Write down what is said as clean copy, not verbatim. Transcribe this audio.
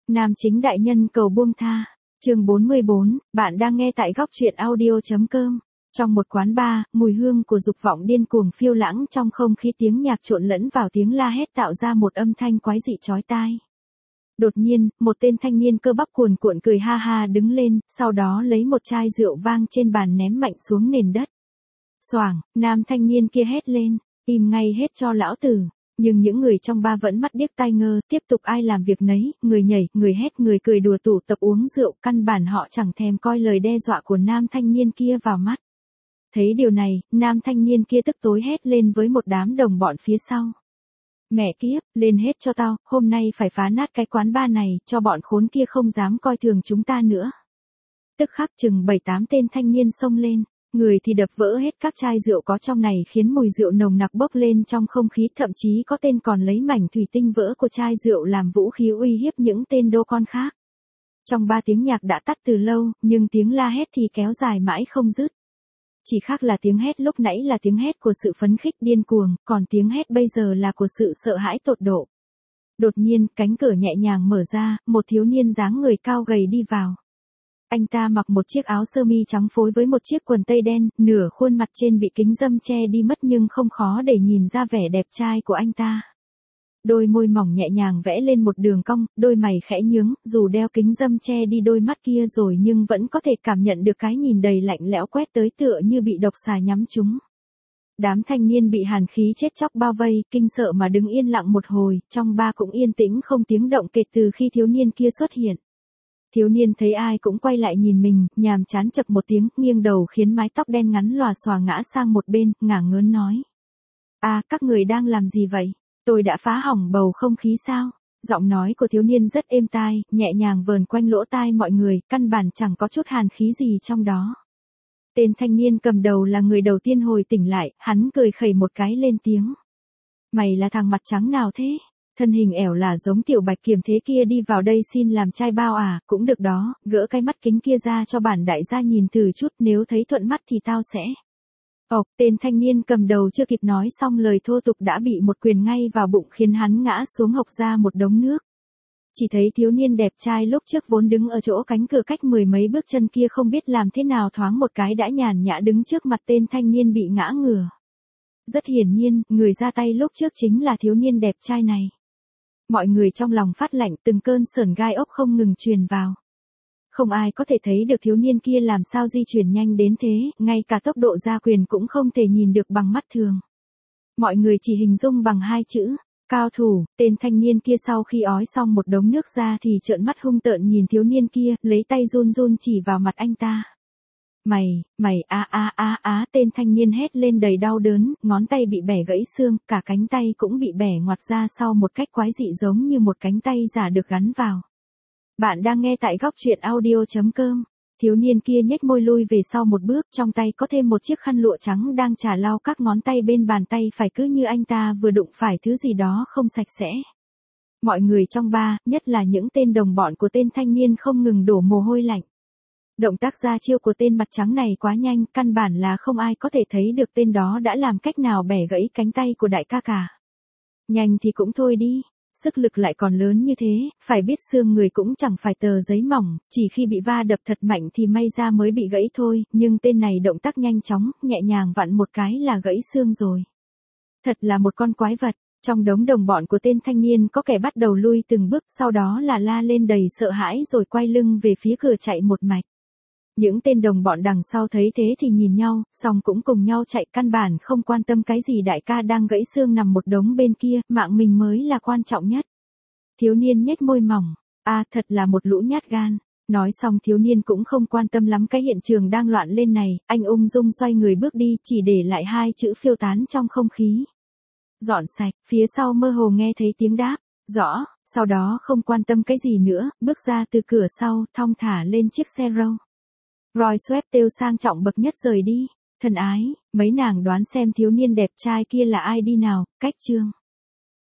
Nam chính đại nhân cầu buông tha. Chương 44, bạn đang nghe tại góc truyện audio.com. Trong một quán bar, mùi hương của dục vọng điên cuồng phiêu lãng trong không khí, tiếng nhạc trộn lẫn vào tiếng la hét tạo ra một âm thanh quái dị chói tai. Đột nhiên, một tên thanh niên cơ bắp cuồn cuộn cười ha ha đứng lên, sau đó lấy một chai rượu vang trên bàn ném mạnh xuống nền đất. Xoảng, nam thanh niên kia hét lên, im ngay hết cho lão tử. Nhưng những người trong bar vẫn mắt điếc tai ngơ, tiếp tục ai làm việc nấy, người nhảy, người hét, người cười đùa tụ tập uống rượu, căn bản họ chẳng thèm coi lời đe dọa của nam thanh niên kia vào mắt. Thấy điều này, nam thanh niên kia tức tối hét lên với một đám đồng bọn phía sau. Mẹ kiếp, lên hết cho tao, hôm nay phải phá nát cái quán bar này, cho bọn khốn kia không dám coi thường chúng ta nữa. Tức khắc chừng 7-8 tên thanh niên xông lên. Người thì đập vỡ hết các chai rượu có trong này khiến mùi rượu nồng nặc bốc lên trong không khí, thậm chí có tên còn lấy mảnh thủy tinh vỡ của chai rượu làm vũ khí uy hiếp những tên đô con khác. Trong 3 tiếng nhạc đã tắt từ lâu, nhưng tiếng la hét thì kéo dài mãi không dứt. Chỉ khác là tiếng hét lúc nãy là tiếng hét của sự phấn khích điên cuồng, còn tiếng hét bây giờ là của sự sợ hãi tột độ. Đột nhiên, cánh cửa nhẹ nhàng mở ra, một thiếu niên dáng người cao gầy đi vào. Anh ta mặc một chiếc áo sơ mi trắng phối với một chiếc quần tây đen, nửa khuôn mặt trên bị kính râm che đi mất nhưng không khó để nhìn ra vẻ đẹp trai của anh ta. Đôi môi mỏng nhẹ nhàng vẽ lên một đường cong, đôi mày khẽ nhướng, dù đeo kính râm che đi đôi mắt kia rồi nhưng vẫn có thể cảm nhận được cái nhìn đầy lạnh lẽo quét tới tựa như bị độc xà nhắm trúng. Đám thanh niên bị hàn khí chết chóc bao vây, kinh sợ mà đứng yên lặng một hồi, trong bar cũng yên tĩnh không tiếng động kể từ khi thiếu niên kia xuất hiện. Thiếu niên thấy ai cũng quay lại nhìn mình, nhàm chán chậc một tiếng, nghiêng đầu khiến mái tóc đen ngắn lòa xòa ngã sang một bên, ngả ngớn nói. Các người đang làm gì vậy? Tôi đã phá hỏng bầu không khí sao? Giọng nói của thiếu niên rất êm tai, nhẹ nhàng vờn quanh lỗ tai mọi người, căn bản chẳng có chút hàn khí gì trong đó. Tên thanh niên cầm đầu là người đầu tiên hồi tỉnh lại, hắn cười khẩy một cái lên tiếng. Mày là thằng mặt trắng nào thế? Thân hình ẻo là giống tiểu bạch kiểm thế kia đi vào đây xin làm trai bao à, cũng được đó, gỡ cái mắt kính kia ra cho bản đại gia nhìn thử chút, nếu thấy thuận mắt thì tao sẽ. Tên thanh niên cầm đầu chưa kịp nói xong lời thô tục đã bị một quyền ngay vào bụng khiến hắn ngã xuống hộc ra một đống nước. Chỉ thấy thiếu niên đẹp trai lúc trước vốn đứng ở chỗ cánh cửa cách 10 mấy bước chân kia không biết làm thế nào thoáng một cái đã nhàn nhã đứng trước mặt tên thanh niên bị ngã ngửa. Rất hiển nhiên, người ra tay lúc trước chính là thiếu niên đẹp trai này. Mọi người trong lòng phát lạnh, từng cơn sởn gai ốc không ngừng truyền vào. Không ai có thể thấy được thiếu niên kia làm sao di chuyển nhanh đến thế, ngay cả tốc độ ra quyền cũng không thể nhìn được bằng mắt thường. Mọi người chỉ hình dung bằng 2 chữ, cao thủ. Tên thanh niên kia sau khi ói xong một đống nước ra thì trợn mắt hung tợn nhìn thiếu niên kia, lấy tay run run chỉ vào mặt anh ta. Mày, tên thanh niên hét lên đầy đau đớn, ngón tay bị bẻ gãy xương, cả cánh tay cũng bị bẻ ngoặt ra sau một cách quái dị giống như một cánh tay giả được gắn vào. Bạn đang nghe tại góc truyện audio.com. Thiếu niên kia nhếch môi lui về sau một bước, trong tay có thêm một chiếc khăn lụa trắng đang chà lau các ngón tay bên bàn tay phải, cứ như anh ta vừa đụng phải thứ gì đó không sạch sẽ. Mọi người trong bar, nhất là những tên đồng bọn của tên thanh niên không ngừng đổ mồ hôi lạnh. Động tác ra chiêu của tên mặt trắng này quá nhanh, căn bản là không ai có thể thấy được tên đó đã làm cách nào bẻ gãy cánh tay của đại ca cả. Nhanh thì cũng thôi đi, sức lực lại còn lớn như thế, phải biết xương người cũng chẳng phải tờ giấy mỏng, chỉ khi bị va đập thật mạnh thì may ra mới bị gãy thôi, nhưng tên này động tác nhanh chóng, nhẹ nhàng vặn một cái là gãy xương rồi. Thật là một con quái vật. Trong đống đồng bọn của tên thanh niên có kẻ bắt đầu lui từng bước, sau đó là la lên đầy sợ hãi rồi quay lưng về phía cửa chạy một mạch. Những tên đồng bọn đằng sau thấy thế thì nhìn nhau, xong cũng cùng nhau chạy, căn bản không quan tâm cái gì đại ca đang gãy xương nằm một đống bên kia, mạng mình mới là quan trọng nhất. Thiếu niên nhếch môi mỏng, thật là một lũ nhát gan. Nói xong thiếu niên cũng không quan tâm lắm cái hiện trường đang loạn lên này, anh ung dung xoay người bước đi, chỉ để lại 2 chữ phiêu tán trong không khí. Dọn sạch. Phía sau mơ hồ nghe thấy tiếng đáp, rõ, sau đó không quan tâm cái gì nữa, bước ra từ cửa sau, thong thả lên chiếc xe Rolls Royce sang trọng bậc nhất rời đi. Thân ái, mấy nàng đoán xem thiếu niên đẹp trai kia là ai đi nào, cách chương.